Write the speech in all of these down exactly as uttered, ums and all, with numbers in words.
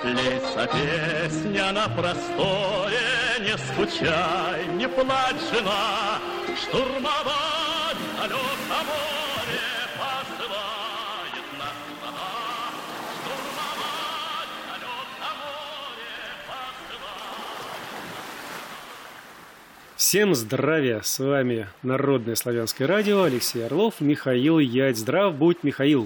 Лейся песня на просторе, не скучай, не плачь, жена, штурмовать далеко море посылает нас страна, штурмовать далеко море посылает. Всем здравия, с вами Народное славянское радио, Алексей Орлов, Михаил Ядь. Здрав будь, Михаил.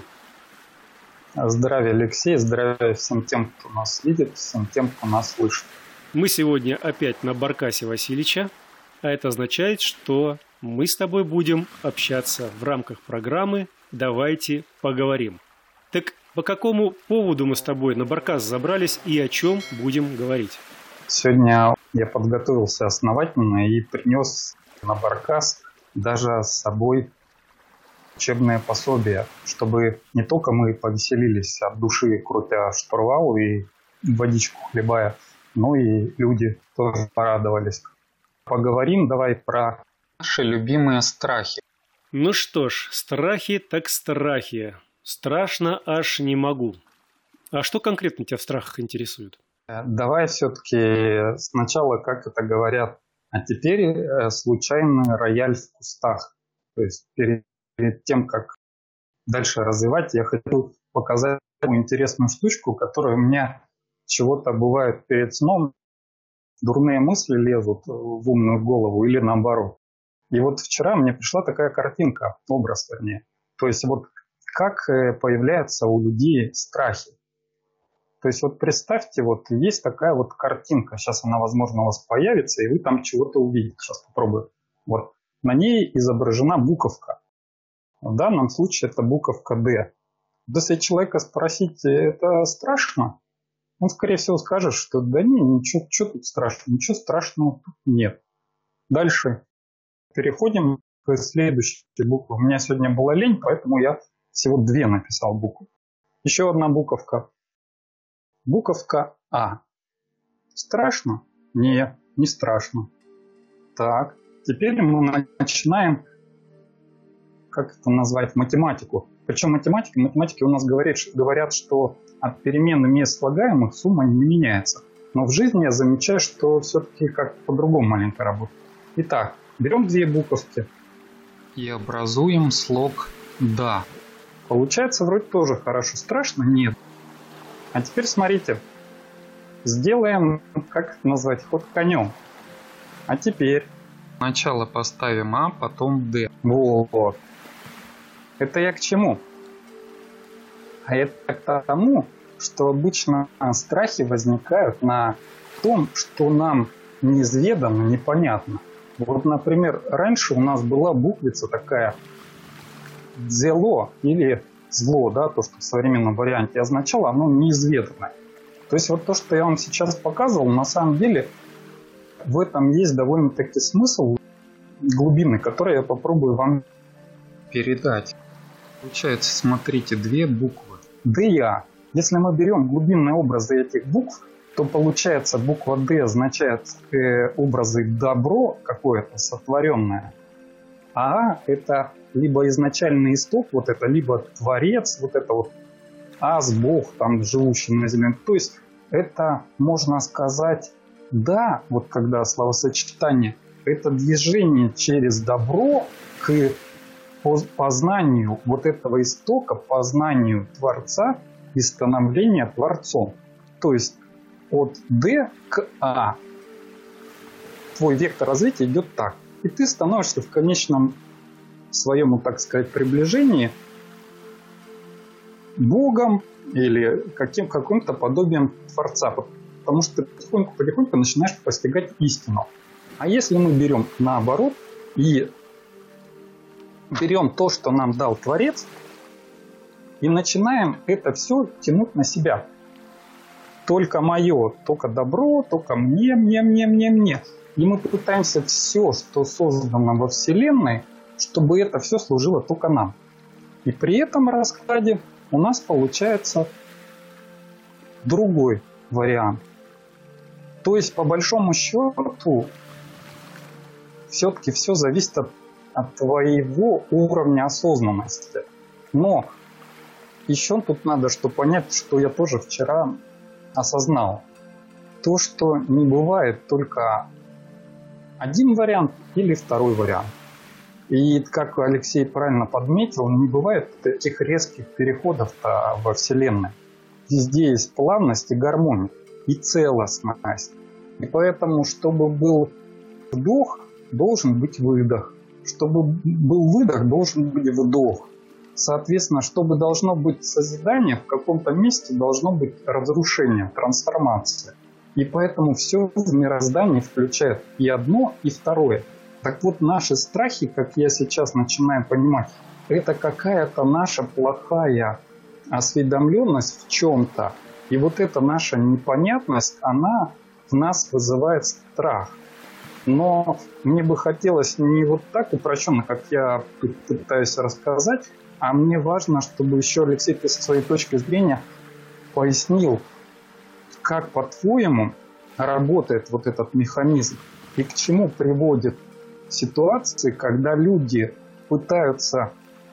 Здравия, Алексей, здравия всем тем, кто нас видит, всем тем, кто нас слышит. Мы сегодня опять на Баркасе Васильича, а это означает, что мы с тобой будем общаться в рамках программы «Давайте поговорим». Так по какому поводу мы с тобой на Баркас забрались и о чем будем говорить? Сегодня я подготовился основательно и принес на Баркас даже с собой учебное пособие, чтобы не только мы повеселились от души, крутя штурвал и водичку хлебая, но и люди тоже порадовались. Поговорим давай про наши любимые страхи. Ну что ж, страхи так страхи. Страшно аж не могу. А что конкретно тебя в страхах интересует? Давай все-таки сначала, как это говорят, а теперь случайный рояль в кустах. То есть перед Перед тем, как дальше развивать, я хочу показать интересную штучку, которая у меня чего-то бывает перед сном. Дурные мысли лезут в умную голову или наоборот. И вот вчера мне пришла такая картинка, образ вернее. То есть вот как появляются у людей страхи. То есть вот представьте, вот есть такая вот картинка. Сейчас она, возможно, у вас появится, и вы там чего-то увидите. Сейчас попробую. Вот на ней изображена буковка. В данном случае это буковка «Д». Если человека спросить, это страшно, он, скорее всего, скажет, что да не, ничего, что тут страшного, ничего страшного тут нет. Дальше переходим к следующей букве. У меня сегодня была лень, поэтому я всего две написал буквы. Еще одна буковка. Буковка «А». Страшно? Не, не страшно. Так, теперь мы начинаем... как это назвать, математику. Причем математики, математики у нас говорят, говорят, что от перемены мест слагаемых сумма не меняется. Но в жизни я замечаю, что все-таки как по-другому маленько работает. Итак, берем две буковки и образуем слог «да». Получается вроде тоже хорошо. Страшно? Нет. А теперь смотрите. Сделаем, как это назвать, ход конем. А теперь сначала поставим «а», потом «д». Вот. Это я к чему? А это к тому, что обычно страхи возникают на том, что нам неизведано, непонятно. Вот, например, раньше у нас была буквица такая «дзело» или «зло», да, то, что в современном варианте означало, оно неизведанное. То есть вот то, что я вам сейчас показывал, на самом деле в этом есть довольно-таки смысл глубины, который я попробую вам передать. Получается, смотрите, две буквы. ДЯ. Если мы берем глубинные образы этих букв, то получается буква Д означает э, образы добро какое-то сотворенное. А А это либо изначальный исток, вот это, либо творец, вот это вот Ас, Бог, там живущий на земле. То есть это, можно сказать, да, вот когда словосочетание, это движение через добро к познанию вот этого истока, познанию Творца и становления Творцом. То есть от Д к А твой вектор развития идет так. И ты становишься в конечном своем, так сказать, приближении Богом или каким, каким-то подобием Творца. Потому что ты потихоньку-потихоньку начинаешь постигать истину. А если мы берем наоборот и берем то, что нам дал Творец, и начинаем это все тянуть на себя. Только мое, только добро, только мне, мне, мне, мне, мне. И мы пытаемся все, что создано во Вселенной, чтобы это все служило только нам. И при этом раскладе у нас получается другой вариант. То есть, по большому счету, все-таки все зависит от от твоего уровня осознанности. Но еще тут надо что понять, что я тоже вчера осознал то, что не бывает только один вариант или второй вариант. И, как Алексей правильно подметил, не бывает таких резких переходов-то во Вселенной. Везде есть плавность и гармония, и целостность. И поэтому, чтобы был вдох, должен быть выдох. Чтобы был выдох, должен быть вдох. Соответственно, чтобы должно быть созидание, в каком-то месте должно быть разрушение, трансформация. И поэтому все в мироздании включает и одно, и второе. Так вот, наши страхи, как я сейчас начинаю понимать, это какая-то наша плохая осведомленность в чем-то. И вот эта наша непонятность, она в нас вызывает страх. Но мне бы хотелось не вот так упрощенно, как я пытаюсь рассказать, а мне важно, чтобы еще, Алексей, ты со своей точки зрения пояснил, как, по-твоему, работает вот этот механизм и к чему приводит ситуации, когда люди пытаются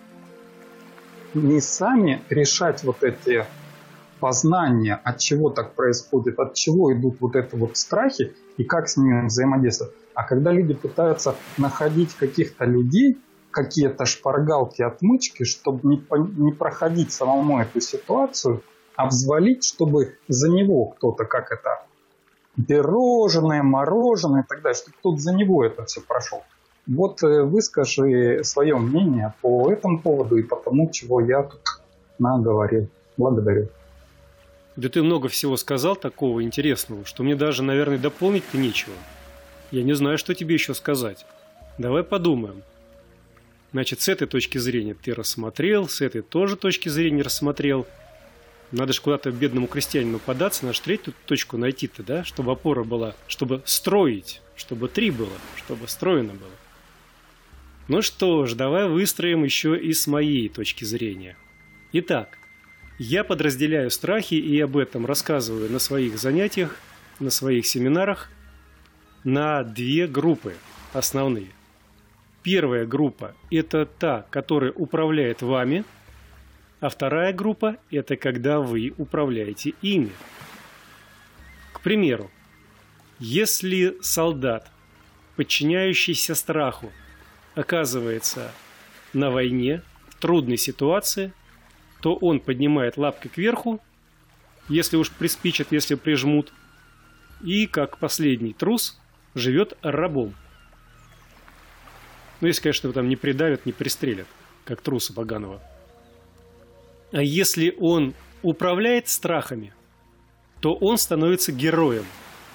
не сами решать вот эти познания, от чего так происходит, от чего идут вот это вот страхи и как с ними взаимодействовать, а когда люди пытаются находить каких-то людей, какие-то шпаргалки, отмычки, чтобы не, не проходить самому эту ситуацию, а взвалить, чтобы за него кто-то, как это, пирожное, мороженое и так далее, чтобы кто-то за него это все прошел. Вот выскажи свое мнение по этому поводу и по тому, чего я тут наговорил. Благодарю. Да ты много всего сказал такого интересного, что мне даже, наверное, дополнить-то нечего. Я не знаю, что тебе еще сказать. Давай подумаем. Значит, с этой точки зрения ты рассмотрел, с этой тоже точки зрения рассмотрел. Надо же куда-то бедному крестьянину податься, надо же третью точку найти-то, да, чтобы опора была, чтобы строить, чтобы три было, чтобы строено было. Ну что ж, давай выстроим еще и с моей точки зрения. Итак, я подразделяю страхи и об этом рассказываю на своих занятиях, на своих семинарах на две группы основные. Первая группа – это та, которая управляет вами, а вторая группа – это когда вы управляете ими. К примеру, если солдат, подчиняющийся страху, оказывается на войне, в трудной ситуации, то он поднимает лапки кверху, если уж приспичат, если прижмут, и, как последний трус, живет рабом. Ну, если, конечно, его там не придавят, не пристрелят, как труса поганого. А если он управляет страхами, то он становится героем.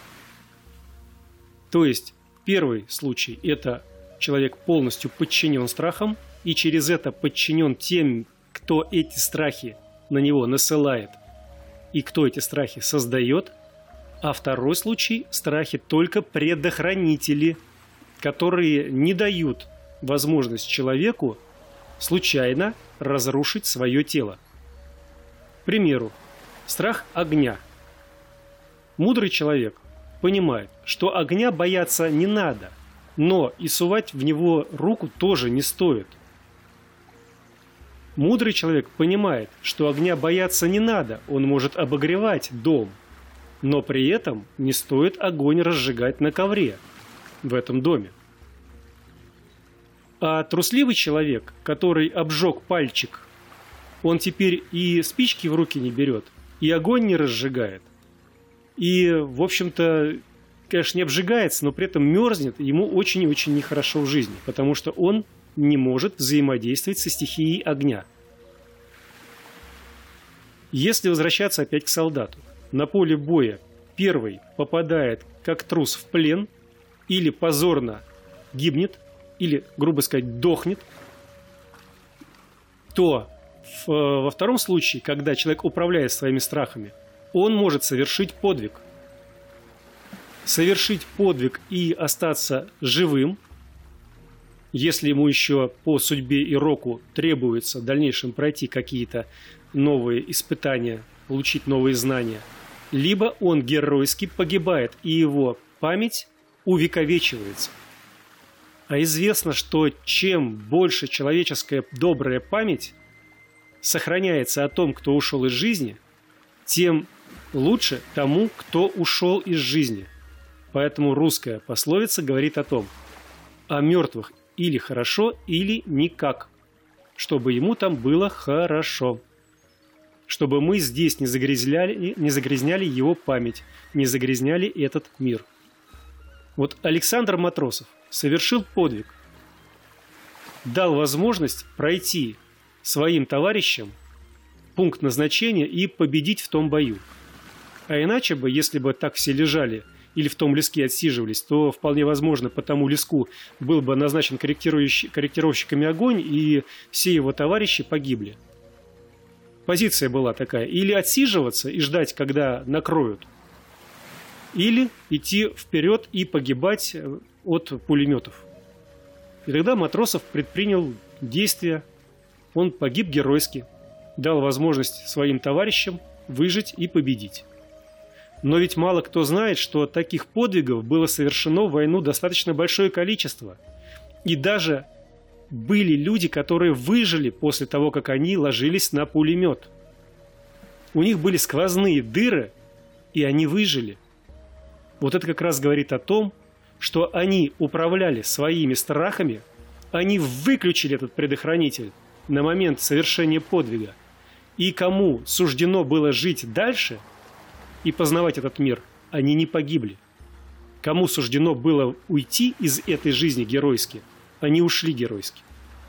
То есть, первый случай – это человек полностью подчинен страхам, и через это подчинен тем, кто эти страхи на него насылает, и кто эти страхи создает. А второй случай – страхи только предохранители, которые не дают возможность человеку случайно разрушить свое тело. К примеру, страх огня. Мудрый человек понимает, что огня бояться не надо, но и сувать в него руку тоже не стоит. Мудрый человек понимает, что огня бояться не надо, он может обогревать дом, но при этом не стоит огонь разжигать на ковре в этом доме. А трусливый человек, который обжег пальчик, он теперь и спички в руки не берет, и огонь не разжигает. И, в общем-то, конечно, не обжигается, но при этом мерзнет, ему очень и очень нехорошо в жизни, потому что он не может взаимодействовать со стихией огня. Если возвращаться опять к солдату, на поле боя первый попадает как трус в плен, или позорно гибнет, или, грубо сказать, дохнет, то в, во втором случае, когда человек управляет своими страхами, он может совершить подвиг. Совершить подвиг и остаться живым, если ему еще по судьбе и року требуется в дальнейшем пройти какие-то новые испытания, получить новые знания, либо он геройски погибает, и его память увековечивается. А известно, что чем больше человеческая добрая память сохраняется о том, кто ушел из жизни, тем лучше тому, кто ушел из жизни. Поэтому русская пословица говорит о том: о мертвых или хорошо, или никак, чтобы ему там было хорошо. Чтобы мы здесь не загрязняли, не загрязняли его память, не загрязняли этот мир. Вот Александр Матросов совершил подвиг, дал возможность пройти своим товарищам пункт назначения и победить в том бою. А иначе бы, если бы так все лежали или в том леске отсиживались, то вполне возможно, по тому леску был бы назначен корректировщиками огонь, и все его товарищи погибли. Позиция была такая: или отсиживаться и ждать, когда накроют, или идти вперед и погибать от пулеметов. И тогда Матросов предпринял действия, он погиб геройски, дал возможность своим товарищам выжить и победить. Но ведь мало кто знает, что таких подвигов было совершено в войну достаточно большое количество. И даже были люди, которые выжили после того, как они ложились на пулемет. У них были сквозные дыры, и они выжили. Вот это как раз говорит о том, что они управляли своими страхами, они выключили этот предохранитель на момент совершения подвига. И кому суждено было жить дальше и познавать этот мир, они не погибли. Кому суждено было уйти из этой жизни геройски, они ушли геройски.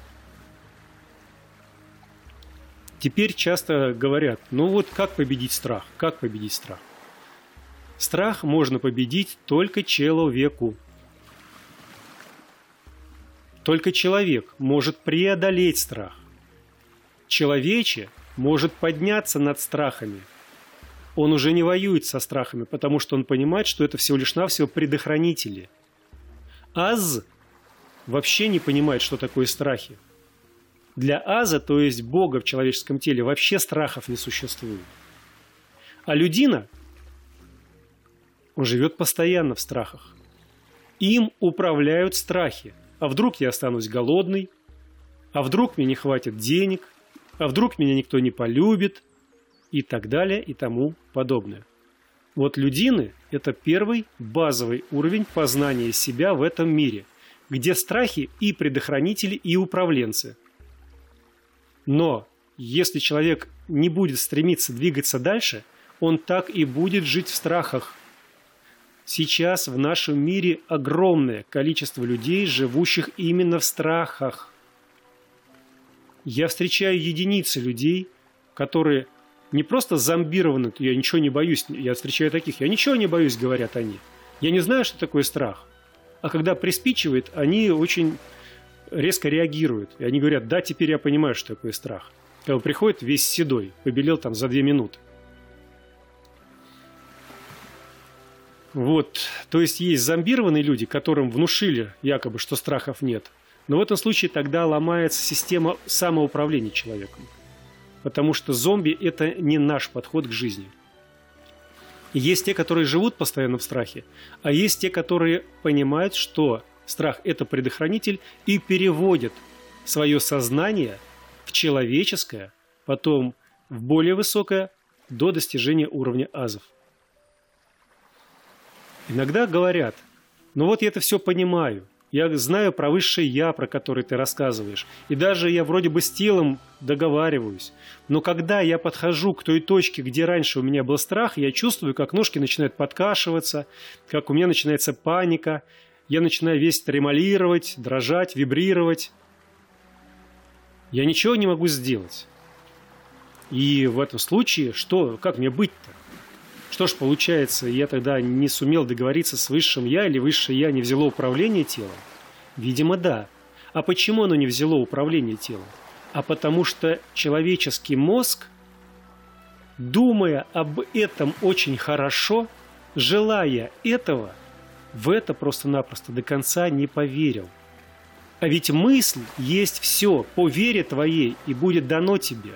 Теперь часто говорят: ну вот как победить страх? Как победить страх? Страх можно победить только человеку. Только человек может преодолеть страх. Человече может подняться над страхами. Он уже не воюет со страхами, потому что он понимает, что это всего лишь навсего предохранители. Аз вообще не понимает, что такое страхи. Для Аза, то есть Бога в человеческом теле, вообще страхов не существует. А людина, он живет постоянно в страхах. Им управляют страхи. А вдруг я останусь голодный? А вдруг мне не хватит денег? А вдруг меня никто не полюбит? И так далее, и тому подобное. Вот людины – это первый базовый уровень познания себя в этом мире, где страхи и предохранители, и управленцы. Но если человек не будет стремиться двигаться дальше, он так и будет жить в страхах. Сейчас в нашем мире огромное количество людей, живущих именно в страхах. Я встречаю единицы людей, которые не просто зомбированы: я ничего не боюсь, я встречаю таких, я ничего не боюсь, говорят они. Я не знаю, что такое страх. А когда приспичивает, они очень резко реагируют. И они говорят: да, теперь я понимаю, что такое страх. Когда приходит весь седой, побелел там за две минуты. Вот, то есть есть зомбированные люди, которым внушили якобы, что страхов нет. Но в этом случае тогда ломается система самоуправления человеком. Потому что зомби – это не наш подход к жизни. И есть те, которые живут постоянно в страхе, а есть те, которые понимают, что страх – это предохранитель, и переводят свое сознание в человеческое, потом в более высокое, до достижения уровня азов. Иногда говорят: ну вот я это все понимаю, я знаю про высшее я, про которое ты рассказываешь, и даже я вроде бы с телом договариваюсь, но когда я подхожу к той точке, где раньше у меня был страх, я чувствую, как ножки начинают подкашиваться, как у меня начинается паника, я начинаю весь тремолировать, дрожать, вибрировать. Я ничего не могу сделать. И в этом случае, что, как мне быть-то? Что ж получается, я тогда не сумел договориться с высшим я, или высшее я не взяло управление телом? Видимо, да. А почему оно не взяло управление телом? А потому что человеческий мозг, думая об этом очень хорошо, желая этого, в это просто-напросто до конца не поверил. А ведь мысль есть все, по вере твоей, и будет дано тебе.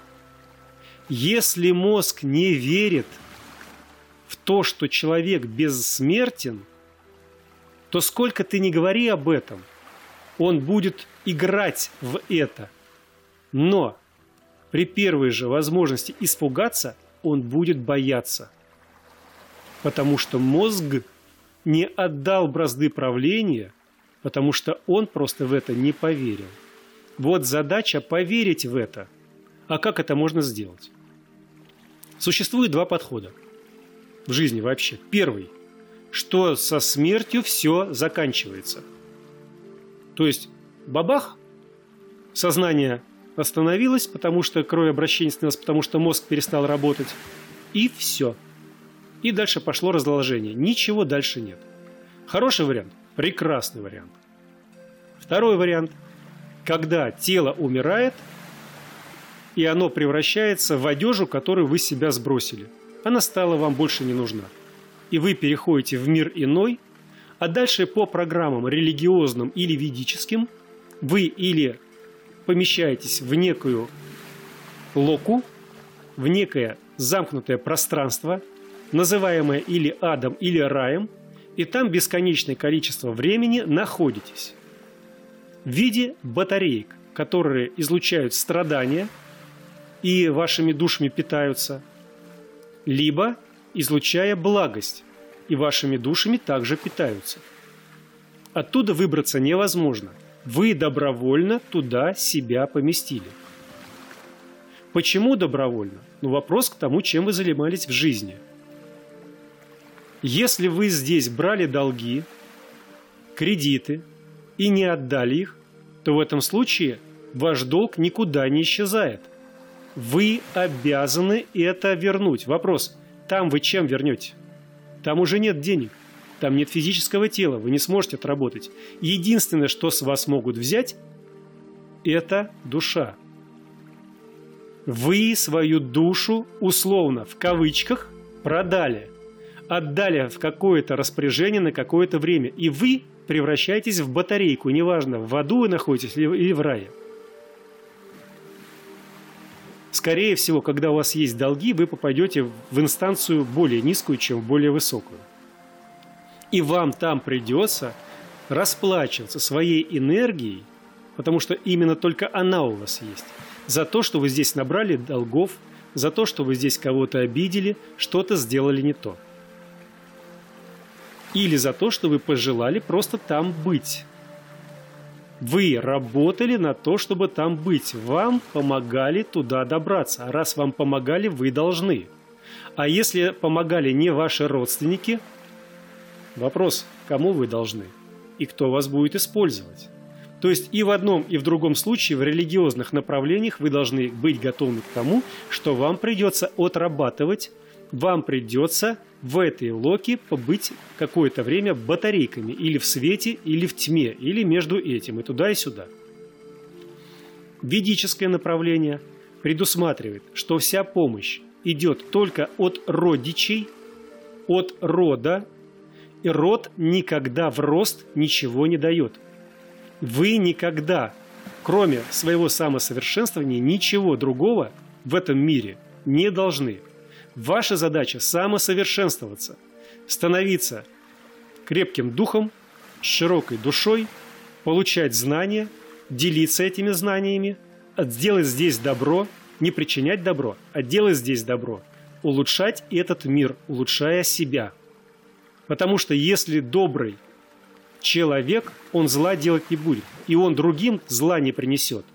Если мозг не верит в то, что человек бессмертен, то сколько ты ни говори об этом, он будет играть в это. Но при первой же возможности испугаться, он будет бояться. Потому что мозг не отдал бразды правления, потому что он просто в это не поверил. Вот задача поверить в это. А как это можно сделать? Существует два подхода в жизни вообще. Первый, что со смертью все заканчивается. То есть бабах, сознание остановилось, потому что кровообращение остановилось, потому что мозг перестал работать, и все. И дальше пошло разложение. Ничего дальше нет. Хороший вариант? Прекрасный вариант. Второй вариант, когда тело умирает, и оно превращается в одежду, которую вы с себя сбросили. Она стала вам больше не нужна. И вы переходите в мир иной, а дальше по программам религиозным или ведическим вы или помещаетесь в некую локу, в некое замкнутое пространство, называемое или адом, или раем, и там бесконечное количество времени находитесь в виде батареек, которые излучают страдания и вашими душами питаются, либо излучая благость, и вашими душами также питаются. Оттуда выбраться невозможно. Вы добровольно туда себя поместили. Почему добровольно? Ну, вопрос к тому, чем вы занимались в жизни. Если вы здесь брали долги, кредиты и не отдали их, то в этом случае ваш долг никуда не исчезает. Вы обязаны это вернуть. Вопрос, там вы чем вернете? Там уже нет денег, там нет физического тела, вы не сможете отработать. Единственное, что с вас могут взять, это душа. Вы свою душу условно, в кавычках, продали, отдали в какое-то распоряжение на какое-то время, и вы превращаетесь в батарейку, неважно, в аду вы находитесь или в рае. Скорее всего, когда у вас есть долги, вы попадете в инстанцию более низкую, чем в более высокую. И вам там придется расплачиваться своей энергией, потому что именно только она у вас есть, за то, что вы здесь набрали долгов, за то, что вы здесь кого-то обидели, что-то сделали не то. Или за то, что вы пожелали просто там быть. Вы работали на то, чтобы там быть. Вам помогали туда добраться. А раз вам помогали, вы должны. А если помогали не ваши родственники, вопрос, кому вы должны? И кто вас будет использовать? То есть и в одном, и в другом случае в религиозных направлениях вы должны быть готовы к тому, что вам придется отрабатывать, вам придется в этой локе побыть какое-то время батарейками или в свете, или в тьме, или между этим, и туда, и сюда. Ведическое направление предусматривает, что вся помощь идет только от родичей, от рода, и род никогда в рост ничего не дает. Вы никогда, кроме своего самосовершенствования, ничего другого в этом мире не должны. Ваша задача – самосовершенствоваться, становиться крепким духом, с широкой душой, получать знания, делиться этими знаниями, делать здесь добро, не причинять добро, а делать здесь добро, улучшать этот мир, улучшая себя. Потому что если добрый человек, он зла делать не будет, и он другим зла не принесет.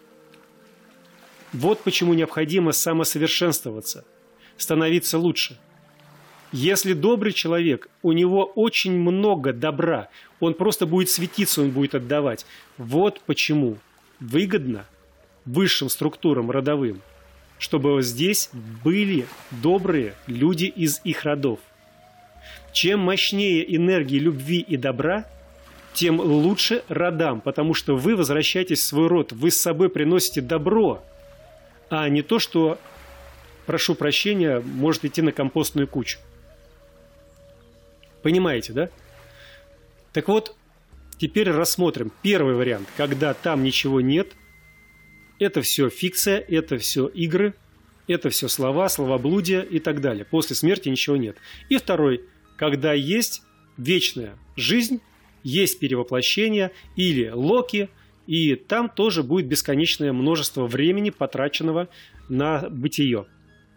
Вот почему необходимо самосовершенствоваться, становиться лучше. Если добрый человек, у него очень много добра, он просто будет светиться, он будет отдавать. Вот почему выгодно высшим структурам родовым, чтобы здесь были добрые люди из их родов. Чем мощнее энергии любви и добра, тем лучше родам, потому что вы возвращаетесь в свой род, вы с собой приносите добро, а не то, что, прошу прощения, может идти на компостную кучу. Понимаете, да? Так вот, теперь рассмотрим первый вариант, когда там ничего нет. Это все фикция, это все игры, это все слова, словоблудие и так далее. После смерти ничего нет. И второй, когда есть вечная жизнь, есть перевоплощение или локи, и там тоже будет бесконечное множество времени, потраченного на бытие.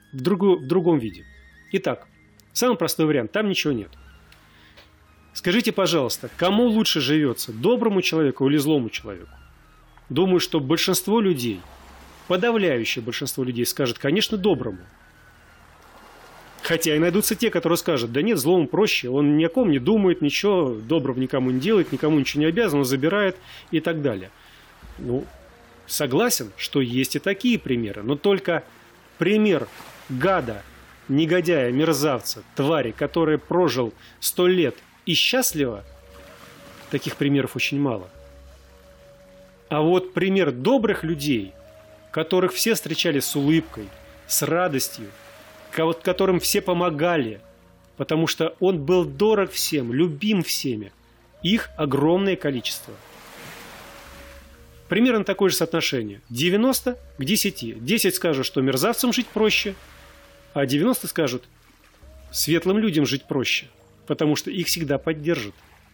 в, другу, в другом виде. Итак, самый простой вариант. Там ничего нет. Скажите, пожалуйста, кому лучше живется? Доброму человеку или злому человеку? Думаю, что большинство людей, подавляющее большинство людей скажет, конечно, доброму. Хотя и найдутся те, которые скажут, да нет, злому проще, он ни о ком не думает, ничего доброго никому не делает, никому ничего не обязан, он забирает и так далее. Ну, согласен, что есть и такие примеры, но только пример гада, негодяя, мерзавца, твари, который прожил сто лет и счастливо, таких примеров очень мало. А вот пример добрых людей, которых все встречали с улыбкой, с радостью, которым все помогали, потому что он был дорог всем, любим всеми. Их огромное количество. Примерно такое же соотношение. девяносто к десяти. десять скажут, что мерзавцам жить проще, а девяносто скажут, светлым людям жить проще, потому что их всегда поддержат.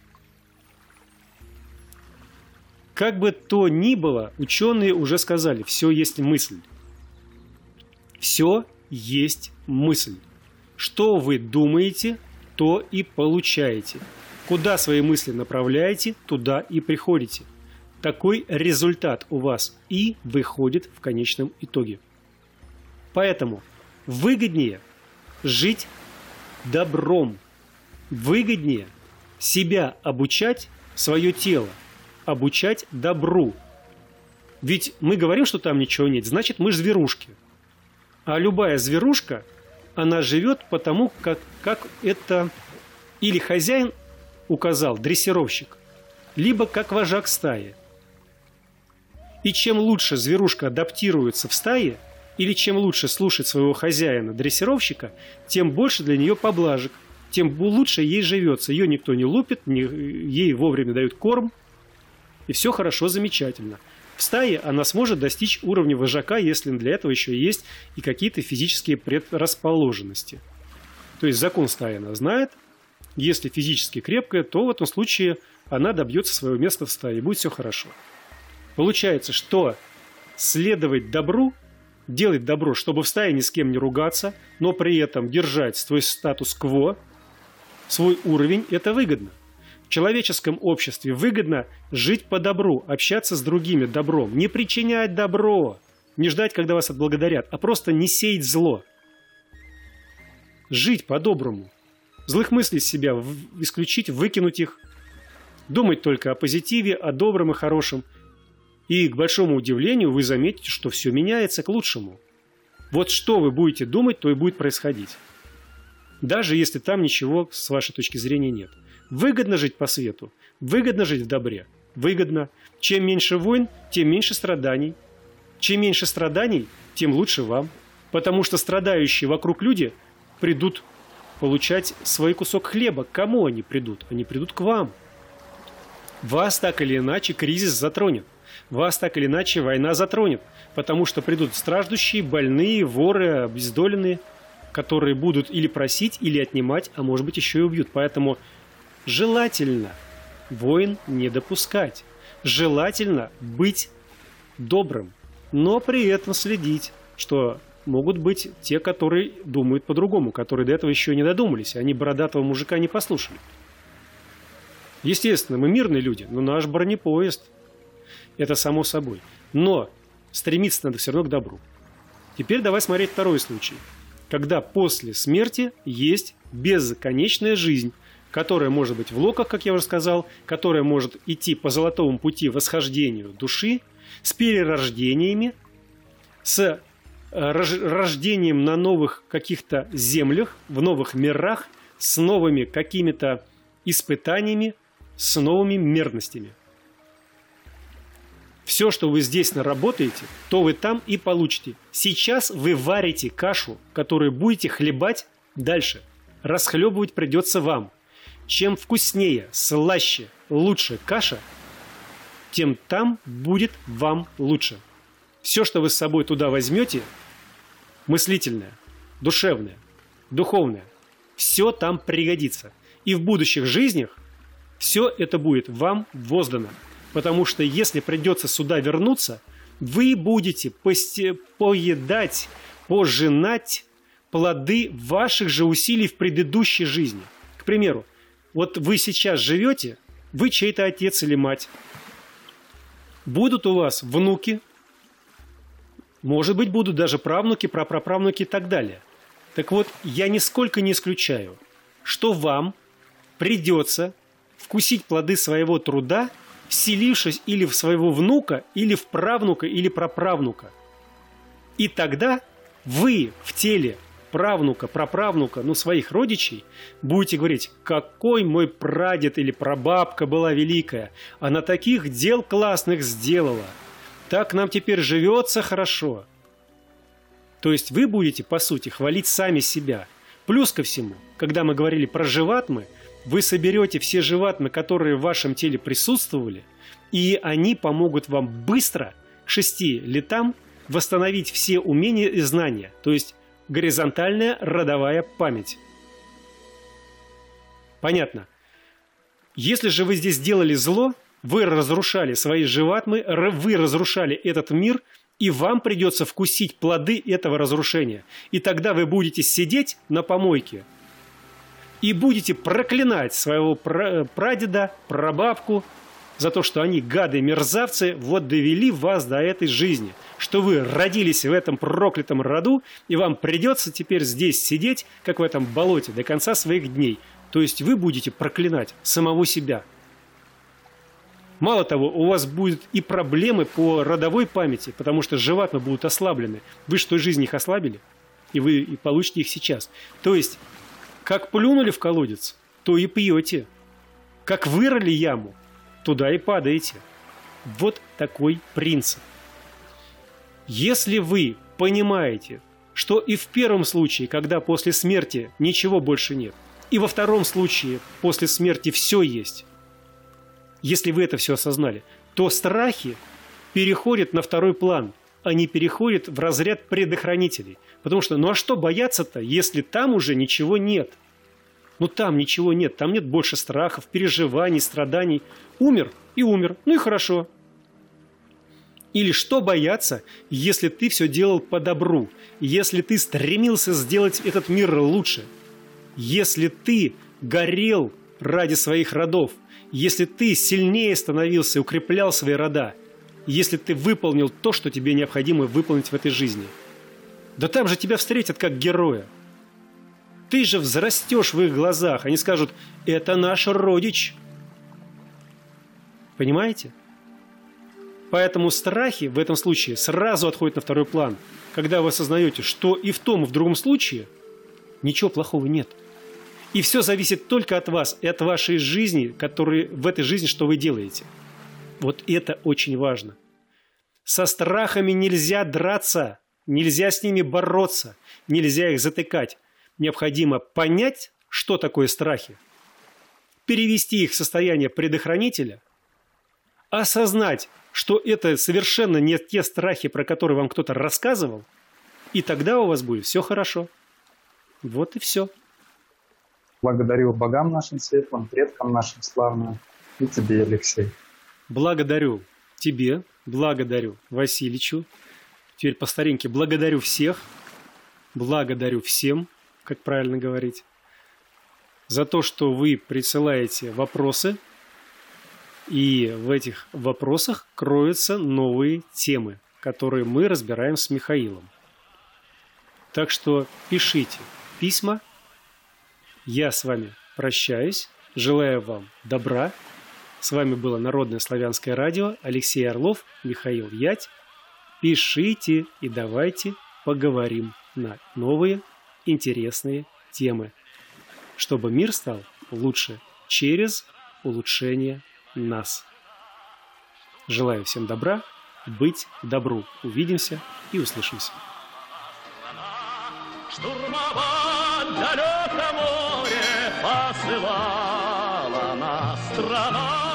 Как бы то ни было, ученые уже сказали, все есть мысль. Все есть мысль. Что вы думаете, то и получаете. Куда свои мысли направляете, туда и приходите. Такой результат у вас и выходит в конечном итоге. Поэтому выгоднее жить добром. Выгоднее себя обучать, свое тело, обучать добру. Ведь мы говорим, что там ничего нет, значит мы зверушки. А любая зверушка, она живет потому, как, как это или хозяин указал, дрессировщик, либо как вожак стаи. И чем лучше зверушка адаптируется в стае, или чем лучше слушать своего хозяина, дрессировщика, тем больше для нее поблажек, тем лучше ей живется. Ее никто не лупит, не, ей вовремя дают корм, и все хорошо, замечательно. В стае она сможет достичь уровня вожака, если для этого еще есть и какие-то физические предрасположенности. То есть закон стаи она знает. Если физически крепкая, то в этом случае она добьется своего места в стае, и будет все хорошо. Получается, что следовать добру, делать добро, чтобы в стае ни с кем не ругаться, но при этом держать свой статус-кво, свой уровень, это выгодно. В человеческом обществе выгодно жить по добру, общаться с другими добром, не причинять добро, не ждать, когда вас отблагодарят, а просто не сеять зло. Жить по-доброму. Злых мыслей из себя исключить, выкинуть их, думать только о позитиве, о добром и хорошем. И, к большому удивлению, вы заметите, что все меняется к лучшему. Вот что вы будете думать, то и будет происходить. Даже если там ничего с вашей точки зрения нет. Выгодно жить по свету, выгодно жить в добре, выгодно. Чем меньше войн, тем меньше страданий. Чем меньше страданий, тем лучше вам. Потому что страдающие вокруг люди придут получать свой кусок хлеба. К кому они придут? Они придут к вам. Вас так или иначе кризис затронет. Вас так или иначе война затронет. Потому что придут страждущие, больные, воры, обездоленные, которые будут или просить, или отнимать, а может быть еще и убьют. Поэтому желательно войн не допускать. Желательно быть добрым, но при этом следить, что могут быть те, которые думают по-другому, которые до этого еще не додумались, они бородатого мужика не послушали. Естественно, мы мирные люди, но наш бронепоезд, это само собой. Но стремиться надо все равно к добру. Теперь давай смотреть второй случай. Когда после смерти есть бесконечная жизнь, которая может быть в локах, как я уже сказал, которая может идти по золотому пути восхождению души, с перерождениями, с рождением на новых каких-то землях, в новых мирах, с новыми какими-то испытаниями, с новыми мерностями. Все, что вы здесь наработаете, то вы там и получите. Сейчас вы варите кашу, которую будете хлебать дальше. Расхлебывать придется вам. Чем вкуснее, слаще, лучше каша, тем там будет вам лучше. Все, что вы с собой туда возьмете, мыслительное, душевное, духовное, все там пригодится. И в будущих жизнях все это будет вам воздано. Потому что если придется сюда вернуться, вы будете посте- поедать, пожинать плоды ваших же усилий в предыдущей жизни. К примеру, вот вы сейчас живете, вы чей-то отец или мать. Будут у вас внуки, может быть, будут даже правнуки, прапраправнуки и так далее. Так вот, я нисколько не исключаю, что вам придется вкусить плоды своего труда, вселившись или в своего внука, или в правнука, или праправнука. И тогда вы в теле правнука, праправнука, ну, своих родичей, будете говорить: какой мой прадед или прабабка была великая, она таких дел классных сделала, так нам теперь живется хорошо. То есть вы будете, по сути, хвалить сами себя. Плюс ко всему, когда мы говорили про живатмы, вы соберете все живатмы, которые в вашем теле присутствовали, и они помогут вам быстро, к шести летам, восстановить все умения и знания. То есть горизонтальная родовая память. Понятно. Если же вы здесь делали зло, вы разрушали свои живатмы, вы разрушали этот мир, и вам придется вкусить плоды этого разрушения. И тогда вы будете сидеть на помойке и будете проклинать своего прадеда, прабабку за то, что они, гады, мерзавцы, вот довели вас до этой жизни, что вы родились в этом проклятом роду, и вам придется теперь здесь сидеть, как в этом болоте, до конца своих дней. То есть вы будете проклинать самого себя. Мало того, у вас будут и проблемы по родовой памяти, потому что животные будут ослаблены. Вы же в той жизни их ослабили, и вы и получите их сейчас. То есть, как плюнули в колодец, то и пьете. Как вырыли яму, туда и падаете. Вот такой принцип. Если вы понимаете, что и в первом случае, когда после смерти ничего больше нет, и во втором случае после смерти все есть, если вы это все осознали, то страхи переходят на второй план, они переходят в разряд предохранителей. Потому что, ну а что бояться-то, если там уже ничего нет? Ну там ничего нет, там нет больше страхов, переживаний, страданий. Умер и умер, ну и хорошо. Или что бояться, если ты все делал по добру, если ты стремился сделать этот мир лучше, если ты горел ради своих родов, если ты сильнее становился и укреплял свои рода, если ты выполнил то, что тебе необходимо выполнить в этой жизни. Да там же тебя встретят как героя. Ты же взрастешь в их глазах. Они скажут: это наш родич. Понимаете? Поэтому страхи в этом случае сразу отходят на второй план. Когда вы осознаете, что и в том, и в другом случае ничего плохого нет. И все зависит только от вас и от вашей жизни, которые, в этой жизни, что вы делаете. Вот это очень важно. Со страхами нельзя драться, нельзя с ними бороться, нельзя их затыкать. Необходимо понять, что такое страхи, перевести их в состояние предохранителя, осознать, что это совершенно не те страхи, про которые вам кто-то рассказывал, и тогда у вас будет все хорошо. Вот и все. Благодарю богам нашим светлым, предкам нашим славным и тебе, Алексей. Благодарю тебе, благодарю Васильичу. Теперь по старинке благодарю всех, благодарю всем, как правильно говорить, за то, что вы присылаете вопросы, и в этих вопросах кроются новые темы, которые мы разбираем с Михаилом. Так что пишите письма. Я с вами прощаюсь, желаю вам добра. С вами было Народное славянское радио, Алексей Орлов, Михаил Ять. Пишите и давайте поговорим на новые интересные темы, чтобы мир стал лучше через улучшение нас. Желаю всем добра, быть добру. Увидимся и услышимся. Штурмовать далеко море посылала нас страна.